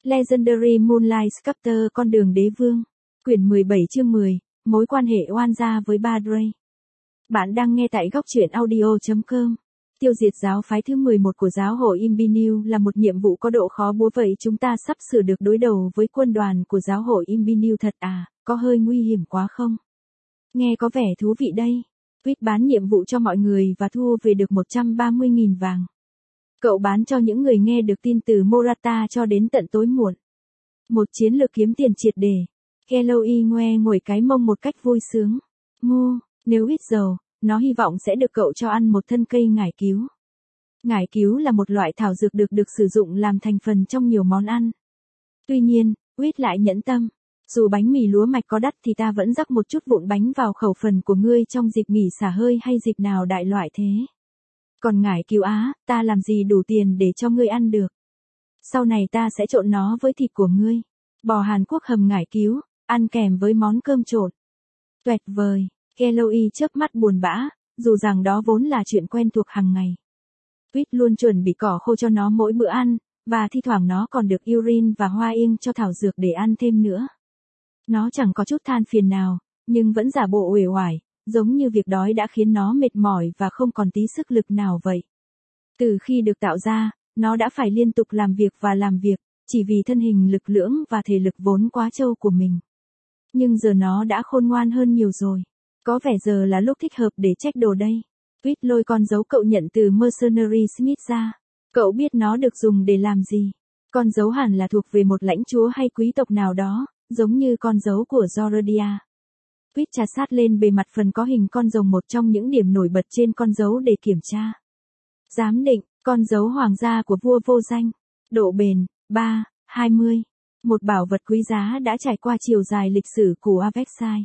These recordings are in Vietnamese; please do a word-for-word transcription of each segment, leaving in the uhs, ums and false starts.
Legendary Moonlight Sculptor Con đường đế vương. Quyển mười bảy chương mười, mối quan hệ oan gia với ba Drake. Bạn đang nghe tại góc truyện audio chấm com. Tiêu diệt giáo phái thứ mười một của giáo hội Imbinu là một nhiệm vụ có độ khó búa, vậy chúng ta sắp sửa được đối đầu với quân đoàn của giáo hội Imbinu thật à, có hơi nguy hiểm quá không? Nghe có vẻ thú vị đây. Quýt bán nhiệm vụ cho mọi người và thu về được một trăm ba mươi nghìn vàng. Cậu bán cho những người nghe được tin từ Morata cho đến tận tối muộn. Một chiến lược kiếm tiền triệt để. Kelly ngoe ngồi cái mông một cách vui sướng. Ngô, nếu ít dầu, nó hy vọng sẽ được cậu cho ăn một thân cây ngải cứu. Ngải cứu là một loại thảo dược được được sử dụng làm thành phần trong nhiều món ăn. Tuy nhiên, Quýt lại nhẫn tâm. Dù bánh mì lúa mạch có đắt thì ta vẫn rắc một chút vụn bánh vào khẩu phần của ngươi trong dịp nghỉ xả hơi hay dịp nào đại loại thế. Còn ngải cứu á, ta làm gì đủ tiền để cho ngươi ăn được. Sau này ta sẽ trộn nó với thịt của ngươi. Bò Hàn Quốc hầm ngải cứu, ăn kèm với món cơm trộn. Tuyệt vời, Kelly chớp mắt buồn bã, dù rằng đó vốn là chuyện quen thuộc hàng ngày. Quýt luôn chuẩn bị cỏ khô cho nó mỗi bữa ăn, và thi thoảng nó còn được urine và hoa ing cho thảo dược để ăn thêm nữa. Nó chẳng có chút than phiền nào, nhưng vẫn giả bộ uể oải, giống như việc đói đã khiến nó mệt mỏi và không còn tí sức lực nào vậy. Từ khi được tạo ra, nó đã phải liên tục làm việc và làm việc, chỉ vì thân hình lực lưỡng và thể lực vốn quá trâu của mình. Nhưng giờ nó đã khôn ngoan hơn nhiều rồi. Có vẻ giờ là lúc thích hợp để check đồ đây. Quýt lôi con dấu cậu nhận từ Mercenary Smith ra. Cậu biết nó được dùng để làm gì. Con dấu hẳn là thuộc về một lãnh chúa hay quý tộc nào đó, giống như con dấu của Zordia. Quýt trà sát lên bề mặt phần có hình con rồng, một trong những điểm nổi bật trên con dấu để kiểm tra. Giám định, con dấu hoàng gia của vua vô danh. Độ bền, ba, hai mươi. Một bảo vật quý giá đã trải qua chiều dài lịch sử của Avexai.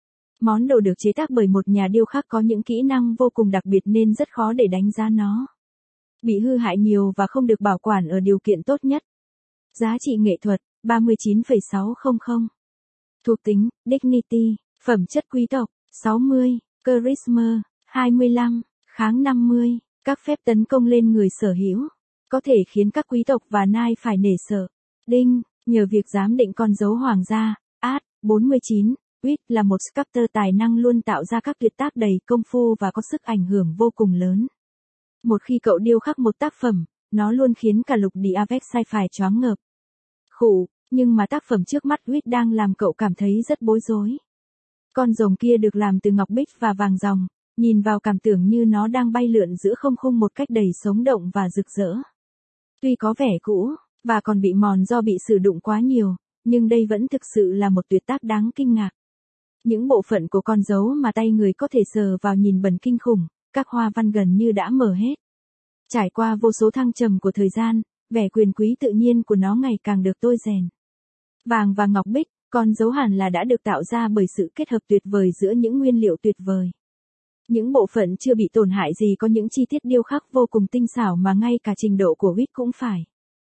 Món đồ được chế tác bởi một nhà điêu khắc có những kỹ năng vô cùng đặc biệt nên rất khó để đánh giá nó. Bị hư hại nhiều và không được bảo quản ở điều kiện tốt nhất. Giá trị nghệ thuật, ba mươi chín phẩy sáu không không. Thuộc tính, Dignity, phẩm chất quý tộc, sáu mươi, Charisma, hai mươi lăm, kháng năm mươi, các phép tấn công lên người sở hữu. Có thể khiến các quý tộc và nai phải nể sợ. Đinh, nhờ việc giám định con dấu hoàng gia, Art, bốn mươi chín, Quýt là một sculptor tài năng luôn tạo ra các tuyệt tác đầy công phu và có sức ảnh hưởng vô cùng lớn. Một khi cậu điêu khắc một tác phẩm, nó luôn khiến cả lục địa Avexai phải choáng ngợp. Khủ, nhưng mà tác phẩm trước mắt Quýt đang làm cậu cảm thấy rất bối rối. Con rồng kia được làm từ ngọc bích và vàng ròng, nhìn vào cảm tưởng như nó đang bay lượn giữa không khung một cách đầy sống động và rực rỡ. Tuy có vẻ cũ, và còn bị mòn do bị sử dụng quá nhiều, nhưng đây vẫn thực sự là một tuyệt tác đáng kinh ngạc. Những bộ phận của con dấu mà tay người có thể sờ vào nhìn bẩn kinh khủng, các hoa văn gần như đã mở hết. Trải qua vô số thăng trầm của thời gian, vẻ quyền quý tự nhiên của nó ngày càng được tôi rèn. Vàng và ngọc bích, con dấu hẳn là đã được tạo ra bởi sự kết hợp tuyệt vời giữa những nguyên liệu tuyệt vời. Những bộ phận chưa bị tổn hại gì có những chi tiết điêu khắc vô cùng tinh xảo mà ngay cả trình độ của Quýt cũng phải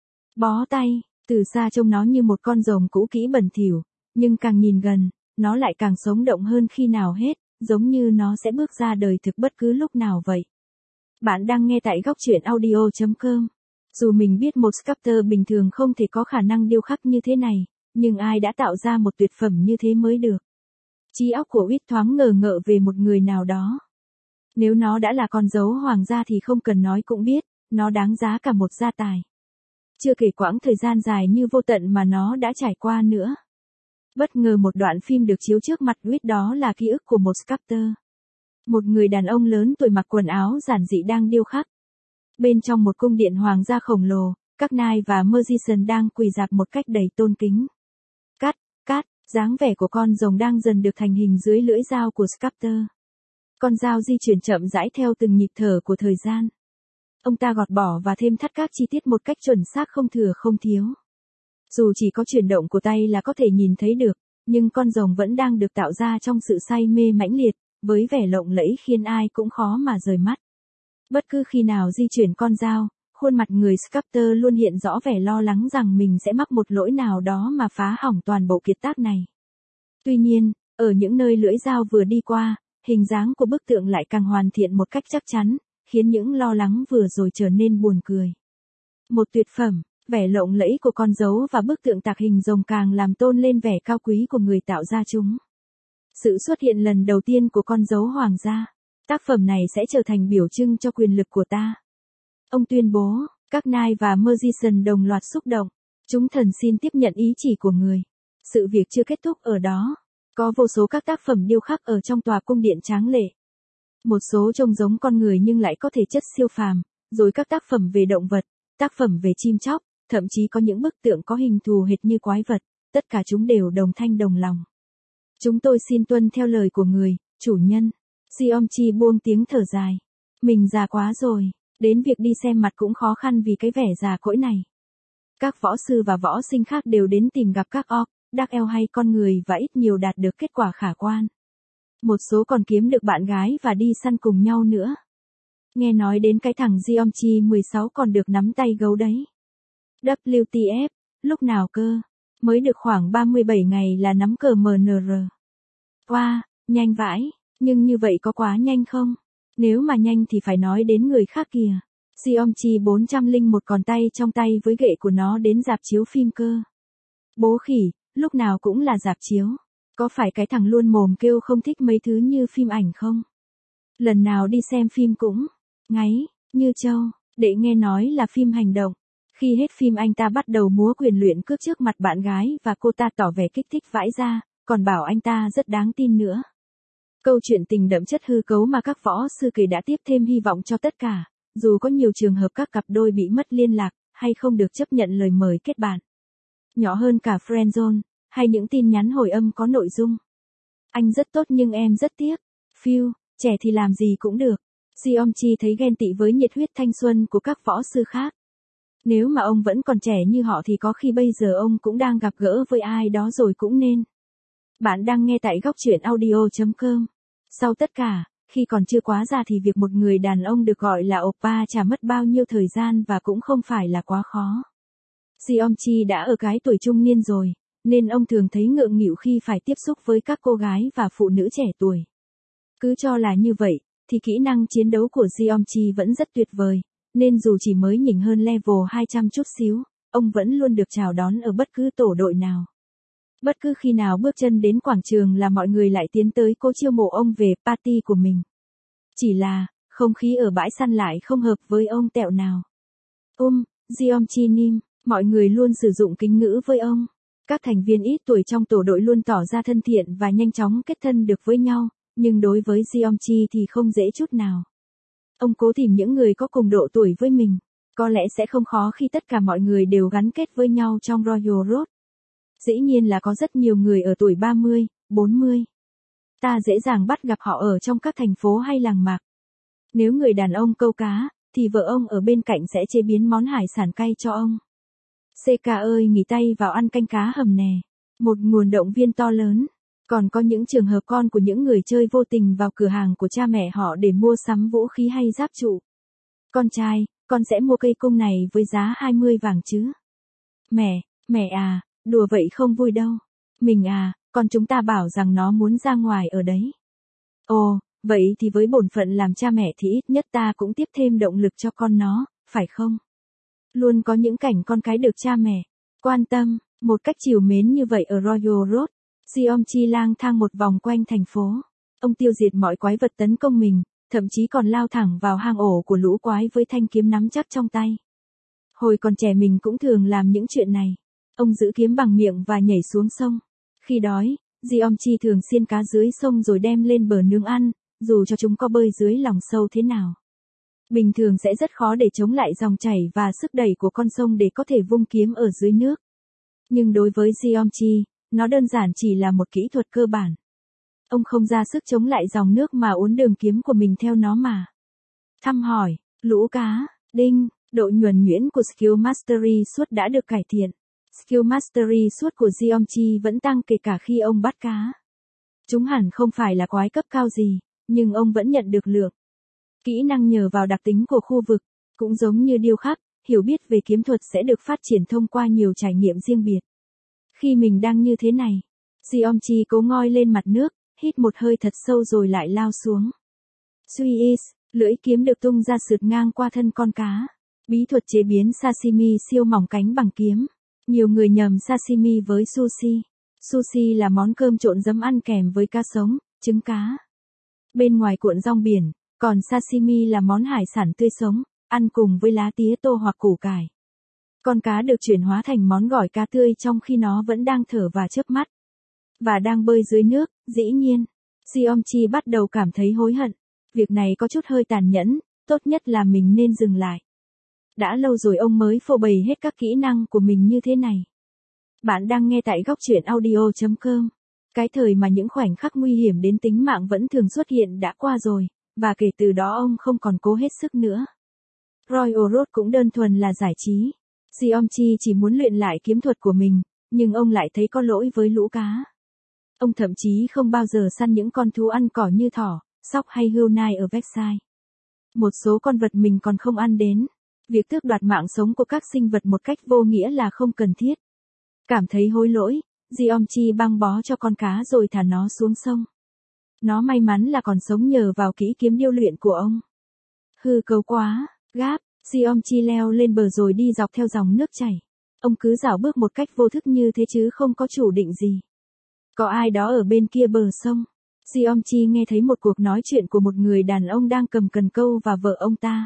bó tay. Từ xa trông nó như một con rồng cũ kỹ bẩn thỉu, nhưng càng nhìn gần, nó lại càng sống động hơn khi nào hết, giống như nó sẽ bước ra đời thực bất cứ lúc nào vậy. Bạn đang nghe tại góc truyện audio chấm com. Dù mình biết một sculptor bình thường không thể có khả năng điêu khắc như thế này, nhưng ai đã tạo ra một tuyệt phẩm như thế mới được. Trí óc của Quýt thoáng ngờ ngợ về một người nào đó. Nếu nó đã là con dấu hoàng gia thì không cần nói cũng biết, nó đáng giá cả một gia tài. Chưa kể quãng thời gian dài như vô tận mà nó đã trải qua nữa. Bất ngờ một đoạn phim được chiếu trước mặt Quýt, đó là ký ức của một sculptor. Một người đàn ông lớn tuổi mặc quần áo giản dị đang điêu khắc. Bên trong một cung điện hoàng gia khổng lồ, các nai và magician đang quỳ rạp một cách đầy tôn kính. Cắt, cắt, dáng vẻ của con rồng đang dần được thành hình dưới lưỡi dao của sculptor. Con dao di chuyển chậm rãi theo từng nhịp thở của thời gian. Ông ta gọt bỏ và thêm thắt các chi tiết một cách chuẩn xác, không thừa không thiếu. Dù chỉ có chuyển động của tay là có thể nhìn thấy được, nhưng con rồng vẫn đang được tạo ra trong sự say mê mãnh liệt, với vẻ lộng lẫy khiến ai cũng khó mà rời mắt. Bất cứ khi nào di chuyển con dao, khuôn mặt người sculptor luôn hiện rõ vẻ lo lắng rằng mình sẽ mắc một lỗi nào đó mà phá hỏng toàn bộ kiệt tác này. Tuy nhiên, ở những nơi lưỡi dao vừa đi qua, hình dáng của bức tượng lại càng hoàn thiện một cách chắc chắn, khiến những lo lắng vừa rồi trở nên buồn cười. Một tuyệt phẩm, Vẻ lộng lẫy của con dấu và bức tượng tạc hình rồng càng làm tôn lên vẻ cao quý của người tạo ra chúng. Sự xuất hiện lần đầu tiên của con dấu hoàng gia. Tác phẩm này sẽ trở thành biểu trưng cho quyền lực của ta. Ông tuyên bố, các nai và magician đồng loạt xúc động. Chúng thần xin tiếp nhận ý chỉ của người. Sự việc chưa kết thúc ở đó. Có vô số các tác phẩm điêu khắc ở trong tòa cung điện tráng lệ. Một số trông giống con người nhưng lại có thể chất siêu phàm, rồi các tác phẩm về động vật, tác phẩm về chim chóc, thậm chí có những bức tượng có hình thù hệt như quái vật, tất cả chúng đều đồng thanh đồng lòng. Chúng tôi xin tuân theo lời của người, chủ nhân. Xiaomchi buông tiếng thở dài. Mình già quá rồi, đến việc đi xem mặt cũng khó khăn vì cái vẻ già cỗi này. Các võ sư và võ sinh khác đều đến tìm gặp các orc, dark elf hay con người và ít nhiều đạt được kết quả khả quan. Một số còn kiếm được bạn gái và đi săn cùng nhau nữa. Nghe nói đến cái thằng Xiaomchi mười sáu còn được nắm tay gấu đấy. vê kép tê ép, lúc nào cơ? Mới được khoảng ba mươi bảy ngày là nắm cờ em en rờ. Wow, nhanh vãi, nhưng như vậy có quá nhanh không? Nếu mà nhanh thì phải nói đến người khác kìa. Xiaomchi bốn trăm lẻ một còn tay trong tay với gậy của nó đến rạp chiếu phim cơ. Bố khỉ, lúc nào cũng là rạp chiếu. Có phải cái thằng luôn mồm kêu không thích mấy thứ như phim ảnh không? Lần nào đi xem phim cũng ngáy, như trâu, để nghe nói là phim hành động. Khi hết phim anh ta bắt đầu múa quyền luyện cước trước mặt bạn gái và cô ta tỏ vẻ kích thích vãi ra, còn bảo anh ta rất đáng tin nữa. Câu chuyện tình đậm chất hư cấu mà các võ sư kể đã tiếp thêm hy vọng cho tất cả, dù có nhiều trường hợp các cặp đôi bị mất liên lạc, hay không được chấp nhận lời mời kết bạn. Nhỏ hơn cả friendzone, hay những tin nhắn hồi âm có nội dung. Anh rất tốt nhưng em rất tiếc. Phiêu, trẻ thì làm gì cũng được. Xiaomchi thấy ghen tị với nhiệt huyết thanh xuân của các võ sư khác. Nếu mà ông vẫn còn trẻ như họ thì có khi bây giờ ông cũng đang gặp gỡ với ai đó rồi cũng nên. Bạn đang nghe tại góc truyện audio chấm com. Sau tất cả, khi còn chưa quá già thì việc một người đàn ông được gọi là oppa chả mất bao nhiêu thời gian và cũng không phải là quá khó. Xiaomchi đã ở cái tuổi trung niên rồi, nên ông thường thấy ngượng nghịu khi phải tiếp xúc với các cô gái và phụ nữ trẻ tuổi. Cứ cho là như vậy, thì kỹ năng chiến đấu của Xiaomchi vẫn rất tuyệt vời, nên dù chỉ mới nhỉnh hơn level hai trăm chút xíu, ông vẫn luôn được chào đón ở bất cứ tổ đội nào. Bất cứ khi nào bước chân đến quảng trường là mọi người lại tiến tới cố chiêu mộ ông về party của mình. Chỉ là, không khí ở bãi săn lại không hợp với ông tẹo nào. Um, Xiaomchi nim, mọi người luôn sử dụng kính ngữ với ông. Các thành viên ít tuổi trong tổ đội luôn tỏ ra thân thiện và nhanh chóng kết thân được với nhau, nhưng đối với Xiaomchi thì không dễ chút nào. Ông cố tìm những người có cùng độ tuổi với mình. Có lẽ sẽ không khó khi tất cả mọi người đều gắn kết với nhau trong Royal Road. Dĩ nhiên là có rất nhiều người ở tuổi ba mươi, bốn mươi. Ta dễ dàng bắt gặp họ ở trong các thành phố hay làng mạc. Nếu người đàn ông câu cá, thì vợ ông ở bên cạnh sẽ chế biến món hải sản cay cho ông. xê ca ơi nghỉ tay vào ăn canh cá hầm nè. Một nguồn động viên to lớn. Còn có những trường hợp con của những người chơi vô tình vào cửa hàng của cha mẹ họ để mua sắm vũ khí hay giáp trụ. Con trai, con sẽ mua cây cung này với giá hai mươi vàng chứ? Mẹ, mẹ à, đùa vậy không vui đâu. Mình à, con chúng ta bảo rằng nó muốn ra ngoài ở đấy. Ồ, vậy thì với bổn phận làm cha mẹ thì ít nhất ta cũng tiếp thêm động lực cho con nó, phải không? Luôn có những cảnh con cái được cha mẹ quan tâm, một cách trìu mến như vậy ở Royal Road. Xiaomchi lang thang một vòng quanh thành phố. Ông tiêu diệt mọi quái vật tấn công mình, thậm chí còn lao thẳng vào hang ổ của lũ quái với thanh kiếm nắm chắc trong tay. Hồi còn trẻ mình cũng thường làm những chuyện này. Ông giữ kiếm bằng miệng và nhảy xuống sông. Khi đói, Xiaomchi thường xiên cá dưới sông rồi đem lên bờ nướng ăn, dù cho chúng có bơi dưới lòng sâu thế nào. Bình thường sẽ rất khó để chống lại dòng chảy và sức đẩy của con sông để có thể vung kiếm ở dưới nước. Nhưng đối với Xiaomchi, nó đơn giản chỉ là một kỹ thuật cơ bản. Ông không ra sức chống lại dòng nước mà uốn đường kiếm của mình theo nó mà. Thăm hỏi, lũ cá, đinh, độ nhuần nhuyễn của Skill Mastery suốt đã được cải thiện. Skill Mastery suốt của Xiaomchi vẫn tăng kể cả khi ông bắt cá. Chúng hẳn không phải là quái cấp cao gì, nhưng ông vẫn nhận được lượng. Kỹ năng nhờ vào đặc tính của khu vực, cũng giống như điêu khắc, hiểu biết về kiếm thuật sẽ được phát triển thông qua nhiều trải nghiệm riêng biệt. Khi mình đang như thế này, Xiaomchi cố ngoi lên mặt nước, hít một hơi thật sâu rồi lại lao xuống. Suy is, lưỡi kiếm được tung ra sượt ngang qua thân con cá. Bí thuật chế biến sashimi siêu mỏng cánh bằng kiếm. Nhiều người nhầm sashimi với sushi. Sushi là món cơm trộn giấm ăn kèm với cá sống, trứng cá. Bên ngoài cuộn rong biển, còn sashimi là món hải sản tươi sống, ăn cùng với lá tía tô hoặc củ cải. Con cá được chuyển hóa thành món gỏi cá tươi trong khi nó vẫn đang thở và chớp mắt. Và đang bơi dưới nước, dĩ nhiên. Jeongchi bắt đầu cảm thấy hối hận. Việc này có chút hơi tàn nhẫn, tốt nhất là mình nên dừng lại. Đã lâu rồi ông mới phô bày hết các kỹ năng của mình như thế này. Bạn đang nghe tại góc truyện audio chấm com. Cái thời mà những khoảnh khắc nguy hiểm đến tính mạng vẫn thường xuất hiện đã qua rồi, và kể từ đó ông không còn cố hết sức nữa. Royal Road cũng đơn thuần là giải trí. Jeongchi chỉ muốn luyện lại kiếm thuật của mình, nhưng ông lại thấy có lỗi với lũ cá. Ông thậm chí không bao giờ săn những con thú ăn cỏ như thỏ, sóc hay hươu nai ở Versailles. Một số con vật mình còn không ăn đến. Việc tước đoạt mạng sống của các sinh vật một cách vô nghĩa là không cần thiết. Cảm thấy hối lỗi, Jeongchi băng bó cho con cá rồi thả nó xuống sông. Nó may mắn là còn sống nhờ vào kỹ kiếm điêu luyện của ông. Hư cấu quá, gáp, Jeongchi leo lên bờ rồi đi dọc theo dòng nước chảy. Ông cứ dạo bước một cách vô thức như thế chứ không có chủ định gì. Có ai đó ở bên kia bờ sông. Jeongchi nghe thấy một cuộc nói chuyện của một người đàn ông đang cầm cần câu và vợ ông ta.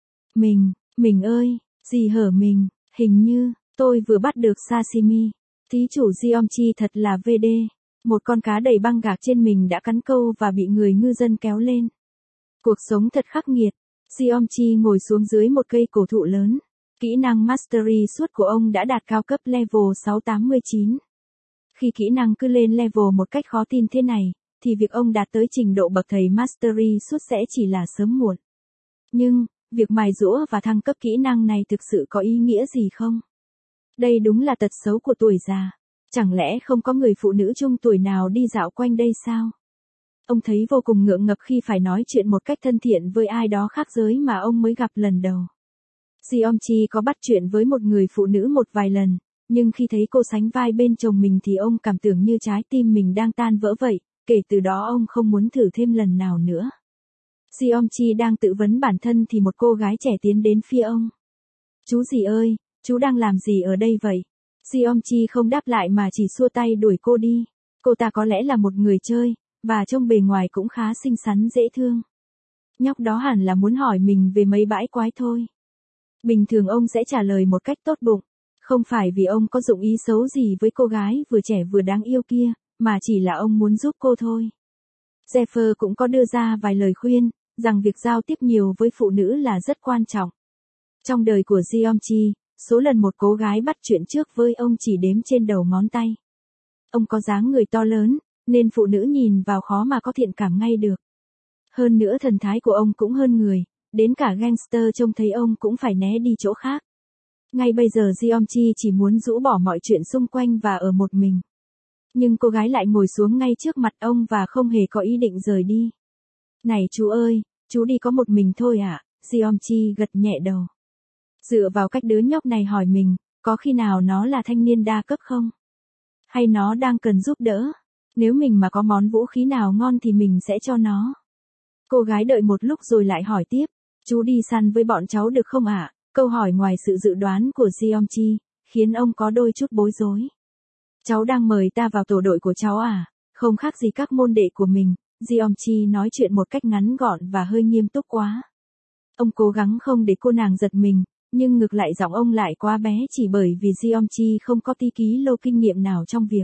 Mình, mình ơi, gì hở mình, hình như, tôi vừa bắt được sashimi. Thí chủ Jeongchi thật là vê đê. Một con cá đầy băng gạc trên mình đã cắn câu và bị người ngư dân kéo lên. Cuộc sống thật khắc nghiệt. Jeongchi ngồi xuống dưới một cây cổ thụ lớn. Kỹ năng Mastery suốt của ông đã đạt cao cấp level sáu tám mươi chín. Khi kỹ năng cứ lên level một cách khó tin thế này, thì việc ông đạt tới trình độ bậc thầy Mastery suốt sẽ chỉ là sớm muộn. Nhưng, việc mài giũa và thăng cấp kỹ năng này thực sự có ý nghĩa gì không? Đây đúng là tật xấu của tuổi già. Chẳng lẽ không có người phụ nữ trung tuổi nào đi dạo quanh đây sao? Ông thấy vô cùng ngượng ngập khi phải nói chuyện một cách thân thiện với ai đó khác giới mà ông mới gặp lần đầu. Jeongchi có bắt chuyện với một người phụ nữ một vài lần, nhưng khi thấy cô sánh vai bên chồng mình thì ông cảm tưởng như trái tim mình đang tan vỡ vậy, kể từ đó ông không muốn thử thêm lần nào nữa. Jeongchi đang tự vấn bản thân thì một cô gái trẻ tiến đến phía ông. Chú gì ơi, chú đang làm gì ở đây vậy? Jeongchi không đáp lại mà chỉ xua tay đuổi cô đi. Cô ta có lẽ là một người chơi, và trông bề ngoài cũng khá xinh xắn dễ thương. Nhóc đó hẳn là muốn hỏi mình về mấy bãi quái thôi. Bình thường ông sẽ trả lời một cách tốt bụng. Không phải vì ông có dụng ý xấu gì với cô gái vừa trẻ vừa đáng yêu kia, mà chỉ là ông muốn giúp cô thôi. Jeffer cũng có đưa ra vài lời khuyên, rằng việc giao tiếp nhiều với phụ nữ là rất quan trọng. Trong đời của Jeongchi, số lần một cô gái bắt chuyện trước với ông chỉ đếm trên đầu ngón tay. Ông có dáng người to lớn, nên phụ nữ nhìn vào khó mà có thiện cảm ngay được. Hơn nữa thần thái của ông cũng hơn người, đến cả gangster trông thấy ông cũng phải né đi chỗ khác. Ngay bây giờ Jeongchi chỉ muốn rũ bỏ mọi chuyện xung quanh và ở một mình. Nhưng cô gái lại ngồi xuống ngay trước mặt ông và không hề có ý định rời đi. Này chú ơi, chú đi có một mình thôi à? Jeongchi gật nhẹ đầu. Dựa vào cách đứa nhóc này hỏi mình, có khi nào nó là thanh niên đa cấp không? Hay nó đang cần giúp đỡ? Nếu mình mà có món vũ khí nào ngon thì mình sẽ cho nó. Cô gái đợi một lúc rồi lại hỏi tiếp, chú đi săn với bọn cháu được không ạ? À? Câu hỏi ngoài sự dự đoán của Jeongchi, khiến ông có đôi chút bối rối. Cháu đang mời ta vào tổ đội của cháu à? Không khác gì các môn đệ của mình, Jeongchi nói chuyện một cách ngắn gọn và hơi nghiêm túc quá. Ông cố gắng không để cô nàng giật mình, nhưng ngược lại giọng ông lại quá bé chỉ bởi vì Jeongchi không có tí ký lô kinh nghiệm nào trong việc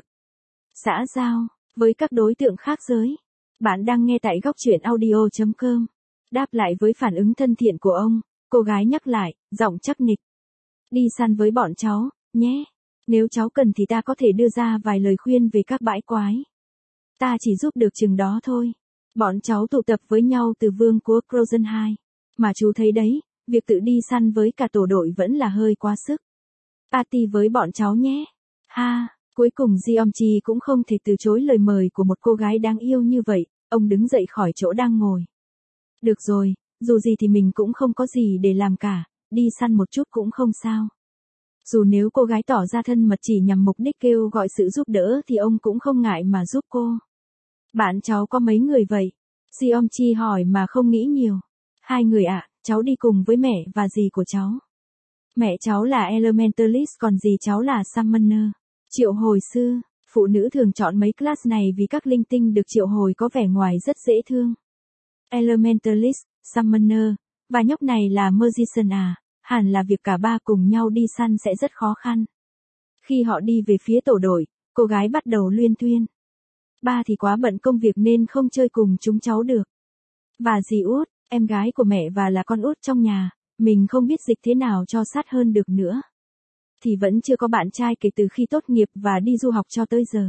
xã giao với các đối tượng khác giới. Bạn đang nghe tại góc truyện audio chấm com. Đáp lại với phản ứng thân thiện của ông, cô gái nhắc lại, giọng chắc nịch. Đi săn với bọn cháu, nhé. Nếu cháu cần thì ta có thể đưa ra vài lời khuyên về các bãi quái. Ta chỉ giúp được chừng đó thôi. Bọn cháu tụ tập với nhau từ vương quốc Frozen hai. Mà chú thấy đấy, việc tự đi săn với cả tổ đội vẫn là hơi quá sức. Party với bọn cháu nhé. Ha, cuối cùng Jeongchi cũng không thể từ chối lời mời của một cô gái đáng yêu như vậy, ông đứng dậy khỏi chỗ đang ngồi. Được rồi, dù gì thì mình cũng không có gì để làm cả, đi săn một chút cũng không sao. Dù nếu cô gái tỏ ra thân mật chỉ nhằm mục đích kêu gọi sự giúp đỡ thì ông cũng không ngại mà giúp cô. Bạn cháu có mấy người vậy? Jeongchi hỏi mà không nghĩ nhiều. Hai người ạ, à, cháu đi cùng với mẹ và dì của cháu. Mẹ cháu là Elementalist còn dì cháu là Summoner. Triệu hồi sư, phụ nữ thường chọn mấy class này vì các linh tinh được triệu hồi có vẻ ngoài rất dễ thương. Elementalist, Summoner, và nhóc này là Magician à, hẳn là việc cả ba cùng nhau đi săn sẽ rất khó khăn. Khi họ đi về phía tổ đội, cô gái bắt đầu luyên thuyên. Ba thì quá bận công việc nên không chơi cùng chúng cháu được. Và dì út, em gái của mẹ và là con út trong nhà, mình không biết dịch thế nào cho sát hơn được nữa. Thì vẫn chưa có bạn trai kể từ khi tốt nghiệp và đi du học cho tới giờ.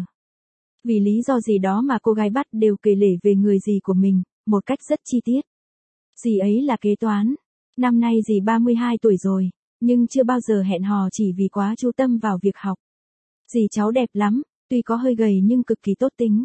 Vì lý do gì đó mà cô gái bắt đều kể lể về người dì của mình, một cách rất chi tiết. Dì ấy là kế toán. Năm nay dì ba mươi hai tuổi rồi, nhưng chưa bao giờ hẹn hò chỉ vì quá chú tâm vào việc học. Dì cháu đẹp lắm, tuy có hơi gầy nhưng cực kỳ tốt tính.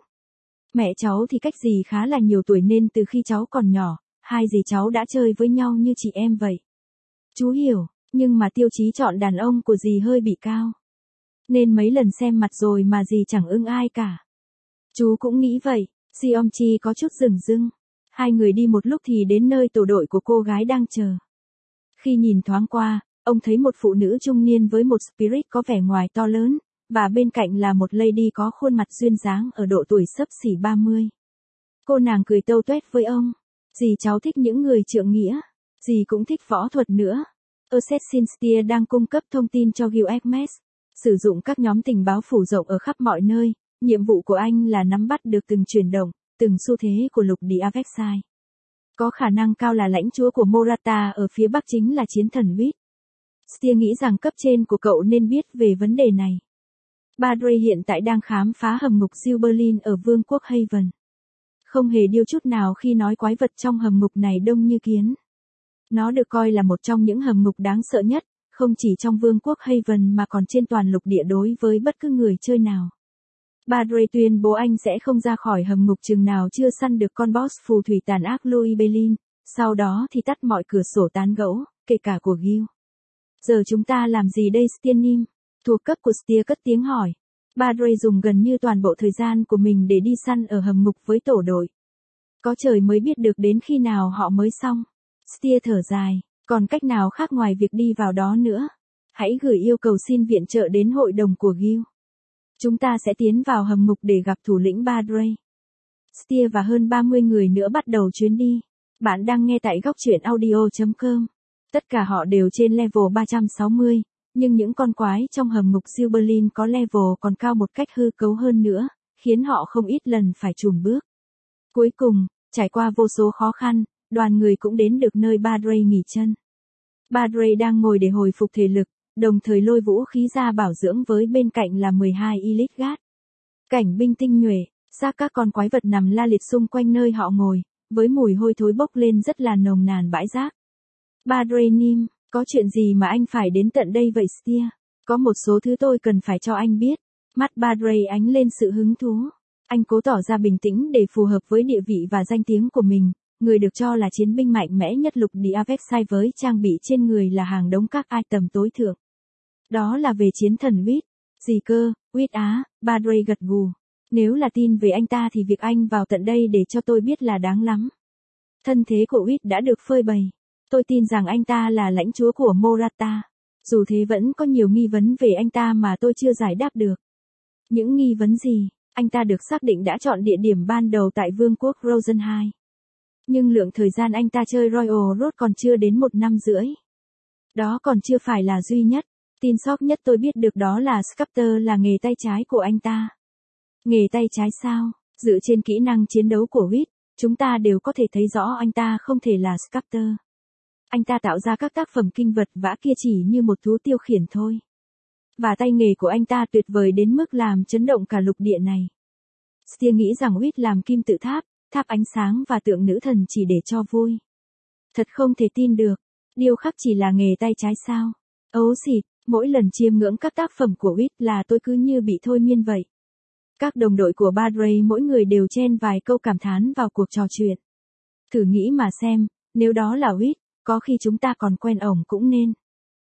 Mẹ cháu thì cách dì khá là nhiều tuổi nên từ khi cháu còn nhỏ, hai dì cháu đã chơi với nhau như chị em vậy. Chú hiểu, nhưng mà tiêu chí chọn đàn ông của dì hơi bị cao. Nên mấy lần xem mặt rồi mà dì chẳng ưng ai cả. Chú cũng nghĩ vậy, dì ông Chi có chút dửng dưng. Hai người đi một lúc thì đến nơi tổ đội của cô gái đang chờ. Khi nhìn thoáng qua, ông thấy một phụ nữ trung niên với một spirit có vẻ ngoài to lớn, và bên cạnh là một lady có khuôn mặt duyên dáng ở độ tuổi xấp xỉ ba mươi. Cô nàng cười tâu tuét với ông. Dì cháu thích những người trượng nghĩa. Dì cũng thích võ thuật nữa. Assassin's Creed đang cung cấp thông tin cho Guild Hermes. Sử dụng các nhóm tình báo phủ rộng ở khắp mọi nơi. Nhiệm vụ của anh là nắm bắt được từng chuyển động, từng xu thế của lục địa Avexai. Có khả năng cao là lãnh chúa của Morata ở phía bắc chính là chiến thần Whit. Steer nghĩ rằng cấp trên của cậu nên biết về vấn đề này. Badray hiện tại đang khám phá hầm ngục Silberlin ở vương quốc Haven. Không hề điêu chút nào khi nói quái vật trong hầm ngục này đông như kiến. Nó được coi là một trong những hầm ngục đáng sợ nhất, không chỉ trong vương quốc Haven mà còn trên toàn lục địa đối với bất cứ người chơi nào. Badray tuyên bố anh sẽ không ra khỏi hầm ngục chừng nào chưa săn được con boss phù thủy tàn ác Louis Belin, sau đó thì tắt mọi cửa sổ tán gẫu, kể cả của Guild. Giờ chúng ta làm gì đây Stiernim? Thuộc cấp của Stier cất tiếng hỏi. Badray dùng gần như toàn bộ thời gian của mình để đi săn ở hầm ngục với tổ đội. Có trời mới biết được đến khi nào họ mới xong. Stier thở dài, còn cách nào khác ngoài việc đi vào đó nữa? Hãy gửi yêu cầu xin viện trợ đến hội đồng của Guild. Chúng ta sẽ tiến vào hầm ngục để gặp thủ lĩnh Badray. Stier và hơn ba mươi người nữa bắt đầu chuyến đi. Bạn đang nghe tại góc truyện audio chấm com. Tất cả họ đều trên level ba trăm sáu mươi, nhưng những con quái trong hầm ngục Silberlin có level còn cao một cách hư cấu hơn nữa, khiến họ không ít lần phải chùn bước. Cuối cùng, trải qua vô số khó khăn, đoàn người cũng đến được nơi Badray nghỉ chân. Badray đang ngồi để hồi phục thể lực, đồng thời lôi vũ khí ra bảo dưỡng với bên cạnh là mười hai Elite Guard. Cảnh binh tinh nhuệ, xác các con quái vật nằm la liệt xung quanh nơi họ ngồi, với mùi hôi thối bốc lên rất là nồng nàn bãi rác. Badraynim, có chuyện gì mà anh phải đến tận đây vậy Stier? Có một số thứ tôi cần phải cho anh biết. Mắt Badray ánh lên sự hứng thú. Anh cố tỏ ra bình tĩnh để phù hợp với địa vị và danh tiếng của mình, người được cho là chiến binh mạnh mẽ nhất lục địa Avexai với trang bị trên người là hàng đống các item tối thượng. Đó là về chiến thần Whit. Gì cơ, Whit á, Badray gật gù. Nếu là tin về anh ta thì việc anh vào tận đây để cho tôi biết là đáng lắm. Thân thế của Whit đã được phơi bày. Tôi tin rằng anh ta là lãnh chúa của Morata. Dù thế vẫn có nhiều nghi vấn về anh ta mà tôi chưa giải đáp được. Những nghi vấn gì? Anh ta được xác định đã chọn địa điểm ban đầu tại vương quốc Rosenheim. Nhưng lượng thời gian anh ta chơi Royal Road còn chưa đến một năm rưỡi. Đó còn chưa phải là duy nhất. Tin sót nhất tôi biết được đó là Sculptor là nghề tay trái của anh ta. Nghề tay trái sao? Dựa trên kỹ năng chiến đấu của Whit, chúng ta đều có thể thấy rõ anh ta không thể là Sculptor. Anh ta tạo ra các tác phẩm kinh vật vã kia chỉ như một thú tiêu khiển thôi. Và tay nghề của anh ta tuyệt vời đến mức làm chấn động cả lục địa này. Stier nghĩ rằng Whit làm kim tự tháp, tháp ánh sáng và tượng nữ thần chỉ để cho vui. Thật không thể tin được. Điêu khắc chỉ là nghề tay trái sao? Ấu xịt, mỗi lần chiêm ngưỡng các tác phẩm của Whit là tôi cứ như bị thôi miên vậy. Các đồng đội của Badray mỗi người đều chen vài câu cảm thán vào cuộc trò chuyện. Thử nghĩ mà xem, nếu đó là Whit, có khi chúng ta còn quen ổng cũng nên.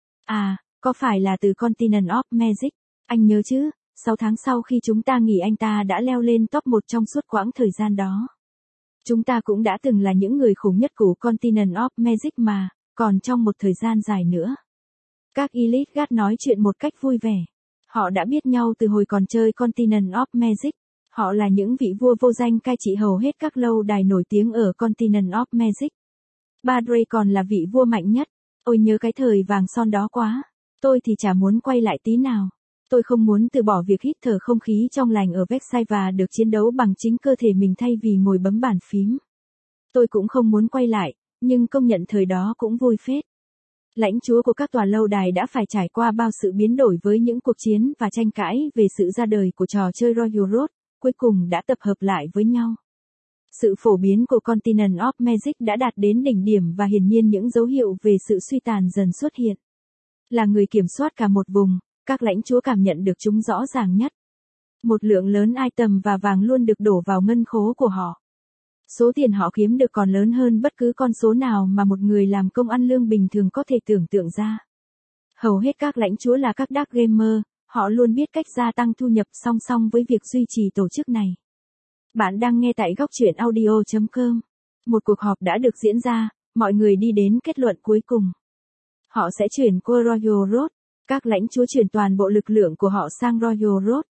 À, có phải là từ Continent of Magic? Anh nhớ chứ, sáu tháng sau khi chúng ta nghỉ anh ta đã leo lên top một trong suốt quãng thời gian đó. Chúng ta cũng đã từng là những người khủng nhất của Continent of Magic mà, còn trong một thời gian dài nữa. Các Elite Guard nói chuyện một cách vui vẻ. Họ đã biết nhau từ hồi còn chơi Continent of Magic. Họ là những vị vua vô danh cai trị hầu hết các lâu đài nổi tiếng ở Continent of Magic. Badrey còn là vị vua mạnh nhất. Ôi nhớ cái thời vàng son đó quá. Tôi thì chả muốn quay lại tí nào. Tôi không muốn từ bỏ việc hít thở không khí trong lành ở Versailles và được chiến đấu bằng chính cơ thể mình thay vì ngồi bấm bàn phím. Tôi cũng không muốn quay lại, nhưng công nhận thời đó cũng vui phết. Lãnh chúa của các tòa lâu đài đã phải trải qua bao sự biến đổi với những cuộc chiến và tranh cãi về sự ra đời của trò chơi Royal Road, cuối cùng đã tập hợp lại với nhau. Sự phổ biến của Continent of Magic đã đạt đến đỉnh điểm và hiển nhiên những dấu hiệu về sự suy tàn dần xuất hiện. Là người kiểm soát cả một vùng, các lãnh chúa cảm nhận được chúng rõ ràng nhất. Một lượng lớn item và vàng luôn được đổ vào ngân khố của họ. Số tiền họ kiếm được còn lớn hơn bất cứ con số nào mà một người làm công ăn lương bình thường có thể tưởng tượng ra. Hầu hết các lãnh chúa là các dark gamer, họ luôn biết cách gia tăng thu nhập song song với việc duy trì tổ chức này. Bạn đang nghe tại góc truyện audio chấm com. Một cuộc họp đã được diễn ra, mọi người đi đến kết luận cuối cùng. Họ sẽ chuyển qua Royal Road, các lãnh chúa chuyển toàn bộ lực lượng của họ sang Royal Road.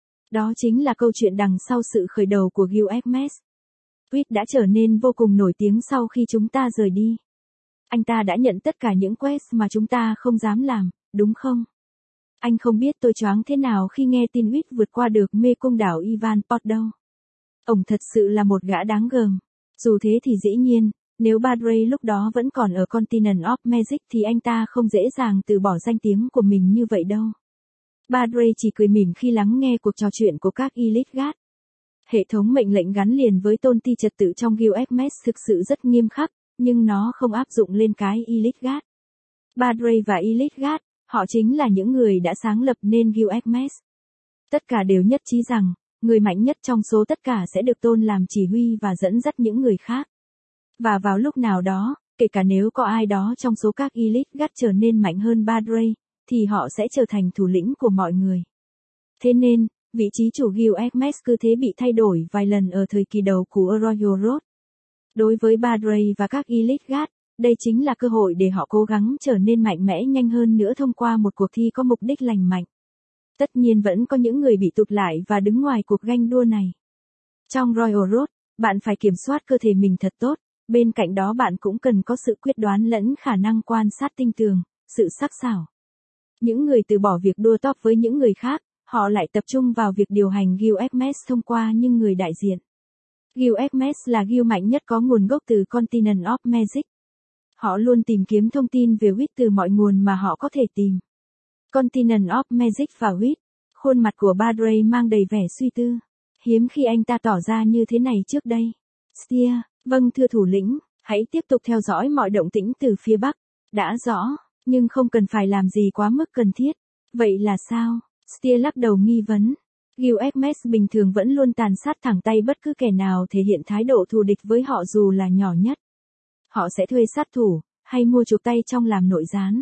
Đó chính là câu chuyện đằng sau sự khởi đầu của Guild Hermes. Reed đã trở nên vô cùng nổi tiếng sau khi chúng ta rời đi. Anh ta đã nhận tất cả những quest mà chúng ta không dám làm, đúng không? Anh không biết tôi choáng thế nào khi nghe tin Reed vượt qua được mê cung đảo Ivan Port đâu. Ông thật sự là một gã đáng gờm. Dù thế thì dĩ nhiên, nếu Badrey lúc đó vẫn còn ở Continent of Magic thì anh ta không dễ dàng từ bỏ danh tiếng của mình như vậy đâu. Badrey chỉ cười mỉm khi lắng nghe cuộc trò chuyện của các Elite Guard. Hệ thống mệnh lệnh gắn liền với tôn ti trật tự trong Guild Hermes thực sự rất nghiêm khắc, nhưng nó không áp dụng lên cái Elite Guard. Badrey và Elite Guard, họ chính là những người đã sáng lập nên Guild Hermes. Tất cả đều nhất trí rằng, người mạnh nhất trong số tất cả sẽ được tôn làm chỉ huy và dẫn dắt những người khác. Và vào lúc nào đó, kể cả nếu có ai đó trong số các Elite Guard trở nên mạnh hơn Badrey, thì họ sẽ trở thành thủ lĩnh của mọi người. Thế nên, vị trí chủ Guild Hermes cứ thế bị thay đổi vài lần ở thời kỳ đầu của Royal Road. Đối với Badrey và các Elite Guard, đây chính là cơ hội để họ cố gắng trở nên mạnh mẽ nhanh hơn nữa thông qua một cuộc thi có mục đích lành mạnh. Tất nhiên vẫn có những người bị tụt lại và đứng ngoài cuộc ganh đua này. Trong Royal Road, bạn phải kiểm soát cơ thể mình thật tốt, bên cạnh đó bạn cũng cần có sự quyết đoán lẫn khả năng quan sát tinh tường, sự sắc sảo. Những người từ bỏ việc đua top với những người khác, họ lại tập trung vào việc điều hành Guild Hermes thông qua những người đại diện. Guild Hermes là guild mạnh nhất có nguồn gốc từ Continent of Magic. Họ luôn tìm kiếm thông tin về Reed từ mọi nguồn mà họ có thể tìm. Continent of Magic và Reed, khuôn mặt của Badrey mang đầy vẻ suy tư. Hiếm khi anh ta tỏ ra như thế này trước đây. Steer, vâng thưa thủ lĩnh, hãy tiếp tục theo dõi mọi động tĩnh từ phía Bắc. Đã rõ, nhưng không cần phải làm gì quá mức cần thiết. Vậy là sao? Steer lắc đầu nghi vấn. Guild Hermes bình thường vẫn luôn tàn sát thẳng tay bất cứ kẻ nào thể hiện thái độ thù địch với họ dù là nhỏ nhất. Họ sẽ thuê sát thủ, hay mua chuộc tay trong làm nội gián.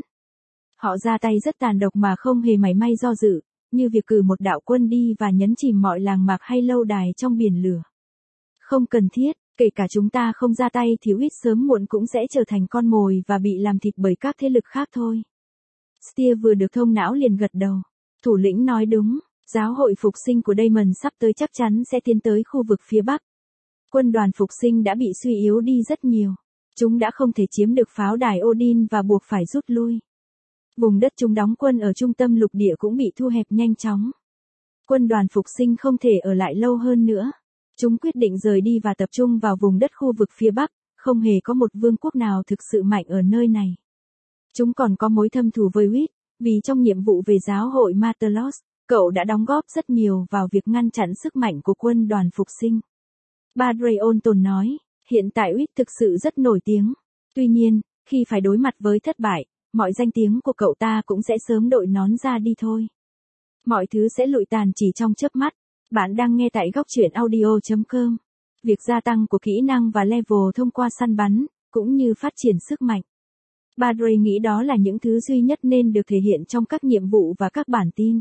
Họ ra tay rất tàn độc mà không hề mảy may do dự, như việc cử một đạo quân đi và nhấn chìm mọi làng mạc hay lâu đài trong biển lửa. Không cần thiết, kể cả chúng ta không ra tay thì Reed sớm muộn cũng sẽ trở thành con mồi và bị làm thịt bởi các thế lực khác thôi. Steer vừa được thông não liền gật đầu. Thủ lĩnh nói đúng, giáo hội phục sinh của Damon sắp tới chắc chắn sẽ tiến tới khu vực phía Bắc. Quân đoàn phục sinh đã bị suy yếu đi rất nhiều. Chúng đã không thể chiếm được pháo đài Odin và buộc phải rút lui. Vùng đất chúng đóng quân ở trung tâm lục địa cũng bị thu hẹp nhanh chóng. Quân đoàn phục sinh không thể ở lại lâu hơn nữa. Chúng quyết định rời đi và tập trung vào vùng đất khu vực phía Bắc, không hề có một vương quốc nào thực sự mạnh ở nơi này. Chúng còn có mối thâm thù với Reed, vì trong nhiệm vụ về giáo hội Matelos, cậu đã đóng góp rất nhiều vào việc ngăn chặn sức mạnh của quân đoàn phục sinh. Badrey ôn tồn nói, hiện tại Reed thực sự rất nổi tiếng. Tuy nhiên, khi phải đối mặt với thất bại, mọi danh tiếng của cậu ta cũng sẽ sớm đội nón ra đi thôi. Mọi thứ sẽ lụi tàn chỉ trong chớp mắt. Bạn đang nghe tại góc truyện audio chấm com. Việc gia tăng của kỹ năng và level thông qua săn bắn, cũng như phát triển sức mạnh. Badrey nghĩ đó là những thứ duy nhất nên được thể hiện trong các nhiệm vụ và các bản tin.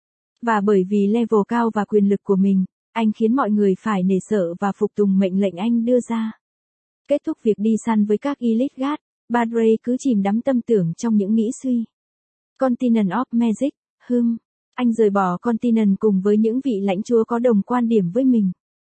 Và bởi vì level cao và quyền lực của mình, anh khiến mọi người phải nể sợ và phục tùng mệnh lệnh anh đưa ra. Kết thúc việc đi săn với các Elite Guard, Badrey cứ chìm đắm tâm tưởng trong những nghĩ suy. Continent of Magic, hừm. Anh rời bỏ Continent cùng với những vị lãnh chúa có đồng quan điểm với mình.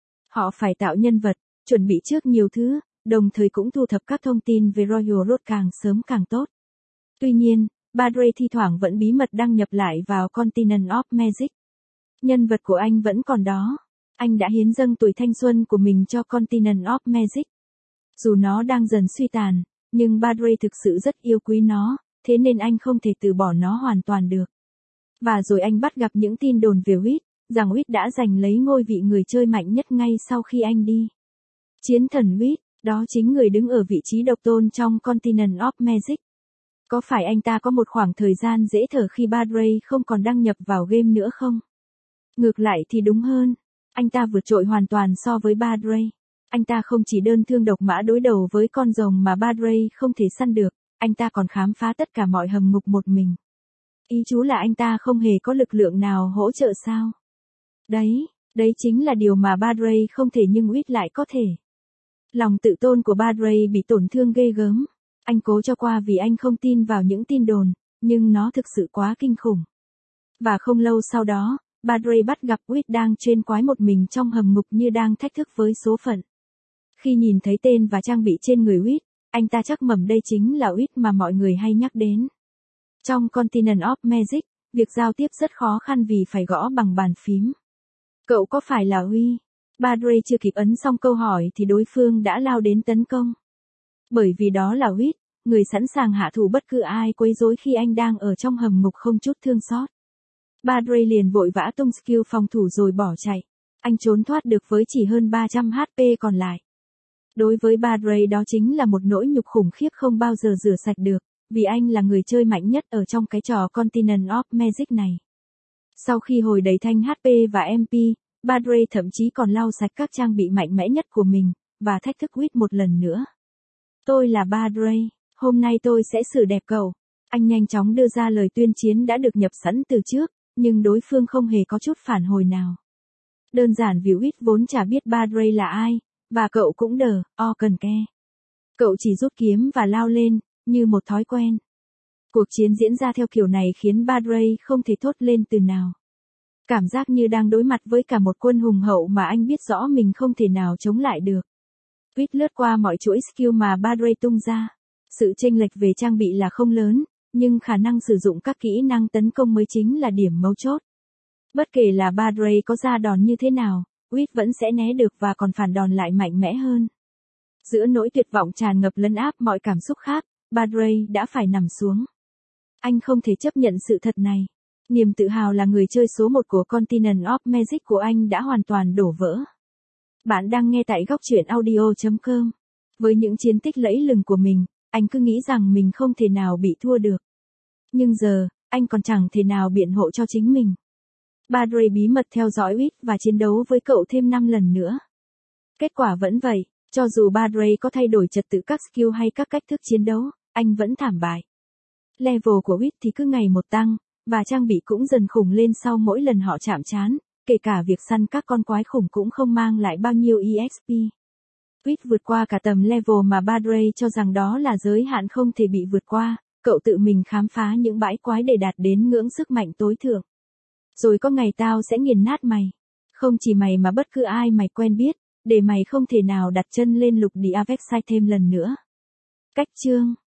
Họ phải tạo nhân vật, chuẩn bị trước nhiều thứ, đồng thời cũng thu thập các thông tin về Royal Road càng sớm càng tốt. Tuy nhiên, Padre thi thoảng vẫn bí mật đăng nhập lại vào Continent of Magic. Nhân vật của anh vẫn còn đó. Anh đã hiến dâng tuổi thanh xuân của mình cho Continent of Magic. Dù nó đang dần suy tàn, nhưng Padre thực sự rất yêu quý nó, thế nên anh không thể từ bỏ nó hoàn toàn được. Và rồi anh bắt gặp những tin đồn về Witt, rằng Witt đã giành lấy ngôi vị người chơi mạnh nhất ngay sau khi anh đi. Chiến thần Witt, đó chính người đứng ở vị trí độc tôn trong Continent of Magic. Có phải anh ta có một khoảng thời gian dễ thở khi Padre không còn đăng nhập vào game nữa không? Ngược lại thì đúng hơn, anh ta vượt trội hoàn toàn so với Padre. Anh ta không chỉ đơn thương độc mã đối đầu với con rồng mà Padre không thể săn được, anh ta còn khám phá tất cả mọi hầm ngục một mình. Ý chú là anh ta không hề có lực lượng nào hỗ trợ sao? Đấy, đấy chính là điều mà Padre không thể nhưng Witt lại có thể. Lòng tự tôn của Padre bị tổn thương ghê gớm. Anh cố cho qua vì anh không tin vào những tin đồn, nhưng nó thực sự quá kinh khủng. Và không lâu sau đó, Padre bắt gặp Witt đang chuyên quái một mình trong hầm ngục như đang thách thức với số phận. Khi nhìn thấy tên và trang bị trên người Witt, anh ta chắc mẩm đây chính là Witt mà mọi người hay nhắc đến. Trong Continent of Magic, việc giao tiếp rất khó khăn vì phải gõ bằng bàn phím. Cậu có phải là Huy? Padre chưa kịp ấn xong câu hỏi thì đối phương đã lao đến tấn công. Bởi vì đó là Witt, người sẵn sàng hạ thủ bất cứ ai quấy rối khi anh đang ở trong hầm ngục không chút thương xót. Padre liền vội vã tung skill phòng thủ rồi bỏ chạy. Anh trốn thoát được với chỉ hơn ba trăm hát pê còn lại. Đối với Padre đó chính là một nỗi nhục khủng khiếp không bao giờ rửa sạch được, vì anh là người chơi mạnh nhất ở trong cái trò Continent of Magic này. Sau khi hồi đầy thanh hát pê và em pê, Padre thậm chí còn lau sạch các trang bị mạnh mẽ nhất của mình, và thách thức Witt một lần nữa. Tôi là Padre, hôm nay tôi sẽ xử đẹp cậu. Anh nhanh chóng đưa ra lời tuyên chiến đã được nhập sẵn từ trước, nhưng đối phương không hề có chút phản hồi nào. Đơn giản vì Witt vốn chả biết Padre là ai, và cậu cũng đờ, o cần ke. Cậu chỉ rút kiếm và lao lên, như một thói quen. Cuộc chiến diễn ra theo kiểu này khiến Padre không thể thốt lên từ nào. Cảm giác như đang đối mặt với cả một quân hùng hậu mà anh biết rõ mình không thể nào chống lại được. Witt lướt qua mọi chuỗi skill mà Padre tung ra. Sự chênh lệch về trang bị là không lớn, nhưng khả năng sử dụng các kỹ năng tấn công mới chính là điểm mấu chốt. Bất kể là Padre có ra đòn như thế nào, Witt vẫn sẽ né được và còn phản đòn lại mạnh mẽ hơn. Giữa nỗi tuyệt vọng tràn ngập lấn áp mọi cảm xúc khác, Padre đã phải nằm xuống. Anh không thể chấp nhận sự thật này. Niềm tự hào là người chơi số một của Continent of Magic của anh đã hoàn toàn đổ vỡ. Bạn đang nghe tại góc truyện audio chấm com. Với những chiến tích lẫy lừng của mình, anh cứ nghĩ rằng mình không thể nào bị thua được. Nhưng giờ, anh còn chẳng thể nào biện hộ cho chính mình. Padre bí mật theo dõi Witt và chiến đấu với cậu thêm năm lần nữa. Kết quả vẫn vậy, cho dù Padre có thay đổi trật tự các skill hay các cách thức chiến đấu, anh vẫn thảm bại. Level của Witt thì cứ ngày một tăng, và trang bị cũng dần khủng lên sau mỗi lần họ chạm trán, kể cả việc săn các con quái khủng cũng không mang lại bao nhiêu e ích pê. Witt vượt qua cả tầm level mà Padre cho rằng đó là giới hạn không thể bị vượt qua, cậu tự mình khám phá những bãi quái để đạt đến ngưỡng sức mạnh tối thượng. Rồi có ngày tao sẽ nghiền nát mày. Không chỉ mày mà bất cứ ai mày quen biết, để mày không thể nào đặt chân lên lục địa Avexai thêm lần nữa. Cách chương